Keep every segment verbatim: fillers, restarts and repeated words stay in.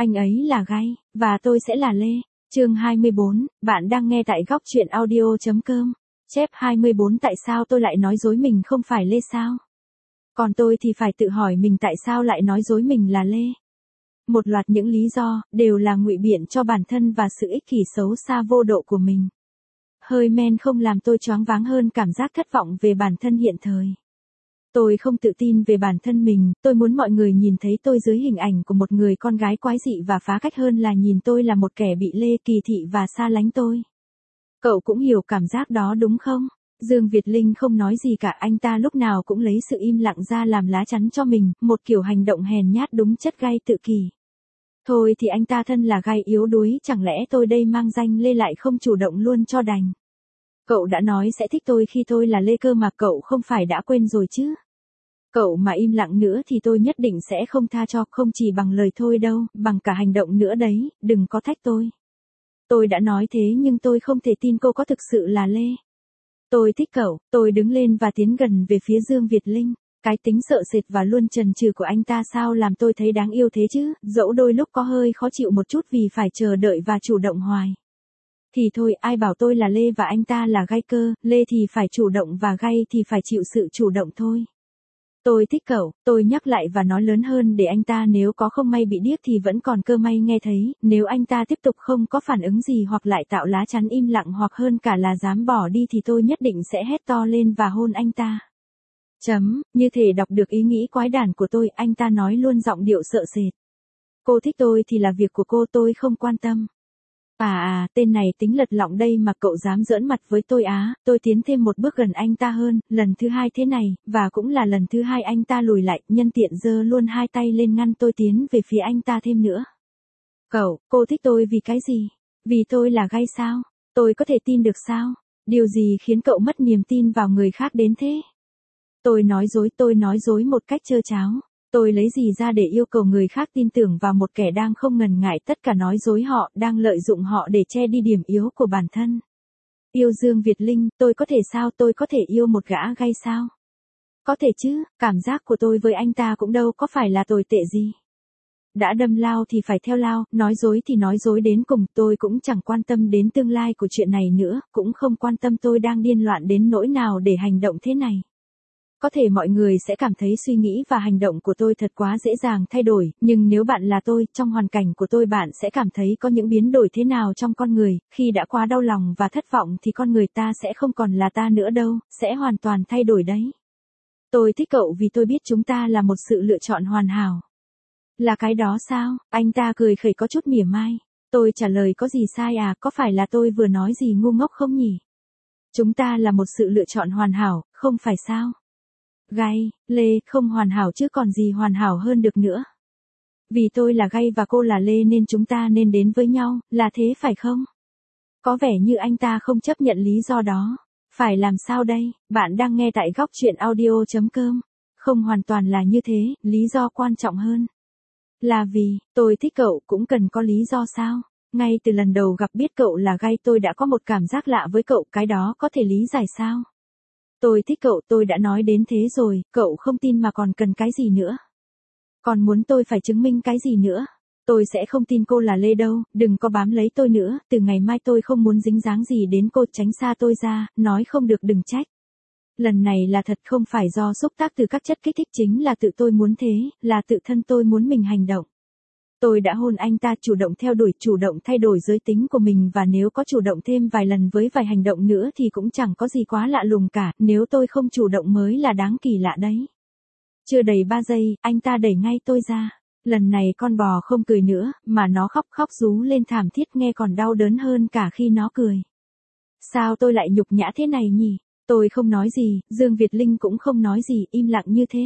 Anh ấy là Gai, và tôi sẽ là Lê. Chương hai mươi bốn, bạn đang nghe tại góc truyện audio.com. Chép hai mươi bốn. Tại sao tôi lại nói dối mình không phải Lê sao? Còn tôi thì phải tự hỏi mình tại sao lại nói dối mình là Lê. Một loạt những lý do, đều là ngụy biện cho bản thân và sự ích kỷ xấu xa vô độ của mình. Hơi men không làm tôi choáng váng hơn cảm giác thất vọng về bản thân hiện thời. Tôi không tự tin về bản thân mình, tôi muốn mọi người nhìn thấy tôi dưới hình ảnh của một người con gái quái dị và phá cách hơn là nhìn tôi là một kẻ bị Lê kỳ thị và xa lánh tôi. Cậu cũng hiểu cảm giác đó đúng không? Dương Việt Linh không nói gì cả, anh ta lúc nào cũng lấy sự im lặng ra làm lá chắn cho mình, một kiểu hành động hèn nhát đúng chất Gai tự kỷ. Thôi thì anh ta thân là Gai yếu đuối, chẳng lẽ tôi đây mang danh Lê lại không chủ động luôn cho đành. Cậu đã nói sẽ thích tôi khi tôi là Lê cơ mà, cậu không phải đã quên rồi chứ? Cậu mà im lặng nữa thì tôi nhất định sẽ không tha cho, không chỉ bằng lời thôi đâu, bằng cả hành động nữa đấy, đừng có thách tôi. Tôi đã nói thế nhưng tôi không thể tin cô có thực sự là Lê. Tôi thích cậu. Tôi đứng lên và tiến gần về phía Dương Việt Linh. Cái tính sợ sệt và luôn chần chừ của anh ta sao làm tôi thấy đáng yêu thế chứ, dẫu đôi lúc có hơi khó chịu một chút vì phải chờ đợi và chủ động hoài. Thì thôi, ai bảo tôi là Lê và anh ta là Gai cơ, Lê thì phải chủ động và Gai thì phải chịu sự chủ động thôi. Tôi thích cậu, tôi nhắc lại và nói lớn hơn để anh ta nếu có không may bị điếc thì vẫn còn cơ may nghe thấy, nếu anh ta tiếp tục không có phản ứng gì hoặc lại tạo lá chắn im lặng hoặc hơn cả là dám bỏ đi thì tôi nhất định sẽ hét to lên và hôn anh ta. Chấm, như thể đọc được ý nghĩ quái đản của tôi, anh ta nói luôn giọng điệu sợ sệt. Cô thích tôi thì là việc của cô, tôi không quan tâm. À à, tên này tính lật lọng đây mà cậu dám giỡn mặt với tôi á. Tôi tiến thêm một bước gần anh ta hơn, lần thứ hai thế này, và cũng là lần thứ hai anh ta lùi lại, nhân tiện giơ luôn hai tay lên ngăn tôi tiến về phía anh ta thêm nữa. Cậu, cô thích tôi vì cái gì? Vì tôi là Gai sao? Tôi có thể tin được sao? Điều gì khiến cậu mất niềm tin vào người khác đến thế? Tôi nói dối, tôi nói dối một cách trơ tráo. Tôi lấy gì ra để yêu cầu người khác tin tưởng vào một kẻ đang không ngần ngại tất cả nói dối họ, đang lợi dụng họ để che đi điểm yếu của bản thân. Yêu Dương Việt Linh, tôi có thể sao, tôi có thể yêu một gã Gai sao? Có thể chứ, cảm giác của tôi với anh ta cũng đâu có phải là tồi tệ gì. Đã đâm lao thì phải theo lao, nói dối thì nói dối đến cùng, tôi cũng chẳng quan tâm đến tương lai của chuyện này nữa, cũng không quan tâm tôi đang điên loạn đến nỗi nào để hành động thế này. Có thể mọi người sẽ cảm thấy suy nghĩ và hành động của tôi thật quá dễ dàng thay đổi, nhưng nếu bạn là tôi, trong hoàn cảnh của tôi bạn sẽ cảm thấy có những biến đổi thế nào trong con người, khi đã quá đau lòng và thất vọng thì con người ta sẽ không còn là ta nữa đâu, sẽ hoàn toàn thay đổi đấy. Tôi thích cậu vì tôi biết chúng ta là một sự lựa chọn hoàn hảo. Là cái đó sao? Anh ta cười khẩy có chút mỉa mai. Tôi trả lời có gì sai à, có phải là tôi vừa nói gì ngu ngốc không nhỉ? Chúng ta là một sự lựa chọn hoàn hảo, không phải sao? Gai, Lê, không hoàn hảo chứ còn gì hoàn hảo hơn được nữa. Vì tôi là Gai và cô là Lê nên chúng ta nên đến với nhau, là thế phải không? Có vẻ như anh ta không chấp nhận lý do đó. Phải làm sao đây? Bạn đang nghe tại góc truyện audio.com. Không hoàn toàn là như thế, lý do quan trọng hơn. Là vì, tôi thích cậu cũng cần có lý do sao? Ngay từ lần đầu gặp biết cậu là Gai tôi đã có một cảm giác lạ với cậu, cái đó có thể lý giải sao? Tôi thích cậu, tôi đã nói đến thế rồi, cậu không tin mà còn cần cái gì nữa? Còn muốn tôi phải chứng minh cái gì nữa? Tôi sẽ không tin cô là Lê đâu, đừng có bám lấy tôi nữa, từ ngày mai tôi không muốn dính dáng gì đến cô, tránh xa tôi ra, nói không được đừng trách. Lần này là thật, không phải do xúc tác từ các chất kích thích, chính là tự tôi muốn thế, là tự thân tôi muốn mình hành động. Tôi đã hôn anh ta, chủ động theo đuổi, chủ động thay đổi giới tính của mình và nếu có chủ động thêm vài lần với vài hành động nữa thì cũng chẳng có gì quá lạ lùng cả, nếu tôi không chủ động mới là đáng kỳ lạ đấy. Chưa đầy ba giây, anh ta đẩy ngay tôi ra. Lần này con bò không cười nữa, mà nó khóc khóc rú lên thảm thiết nghe còn đau đớn hơn cả khi nó cười. Sao tôi lại nhục nhã thế này nhỉ? Tôi không nói gì, Dương Việt Linh cũng không nói gì, im lặng như thế.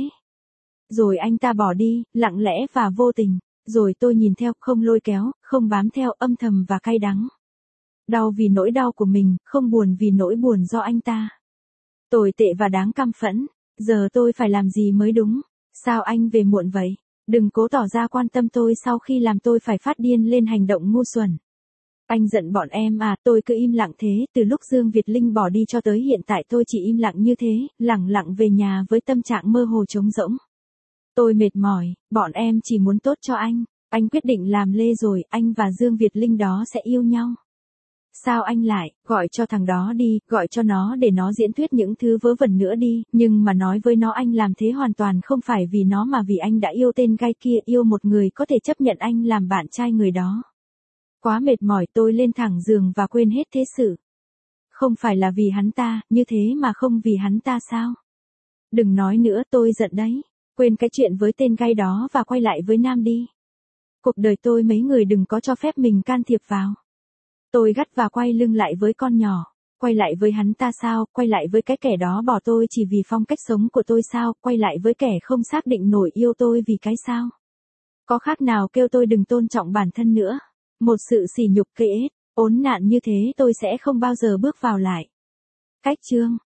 Rồi anh ta bỏ đi, lặng lẽ và vô tình. Rồi tôi nhìn theo, không lôi kéo, không bám theo, âm thầm và cay đắng. Đau vì nỗi đau của mình, không buồn vì nỗi buồn do anh ta. Tồi tệ và đáng căm phẫn. Giờ tôi phải làm gì mới đúng? Sao anh về muộn vậy? Đừng cố tỏ ra quan tâm tôi sau khi làm tôi phải phát điên lên hành động ngu xuẩn. Anh giận bọn em à, tôi cứ im lặng thế, từ lúc Dương Việt Linh bỏ đi cho tới hiện tại tôi chỉ im lặng như thế, lẳng lặng về nhà với tâm trạng mơ hồ trống rỗng. Tôi mệt mỏi, bọn em chỉ muốn tốt cho anh. Anh quyết định làm Lê rồi, anh và Dương Việt Linh đó sẽ yêu nhau. Sao anh lại, gọi cho thằng đó đi, gọi cho nó để nó diễn thuyết những thứ vớ vẩn nữa đi, nhưng mà nói với nó anh làm thế hoàn toàn không phải vì nó mà vì anh đã yêu tên gay kia, yêu một người có thể chấp nhận anh làm bạn trai người đó. Quá mệt mỏi, tôi lên thẳng giường và quên hết thế sự. Không phải là vì hắn ta, như thế mà không vì hắn ta sao? Đừng nói nữa, tôi giận đấy. Quên cái chuyện với tên gay đó và quay lại với Nam đi. Cuộc đời tôi mấy người đừng có cho phép mình can thiệp vào. Tôi gắt và quay lưng lại với con nhỏ. Quay lại với hắn ta sao? Quay lại với cái kẻ đó bỏ tôi chỉ vì phong cách sống của tôi sao? Quay lại với kẻ không xác định nổi yêu tôi vì cái sao? Có khác nào kêu tôi đừng tôn trọng bản thân nữa? Một sự sỉ nhục kệ ết, ốn nạn như thế tôi sẽ không bao giờ bước vào lại. Cách chương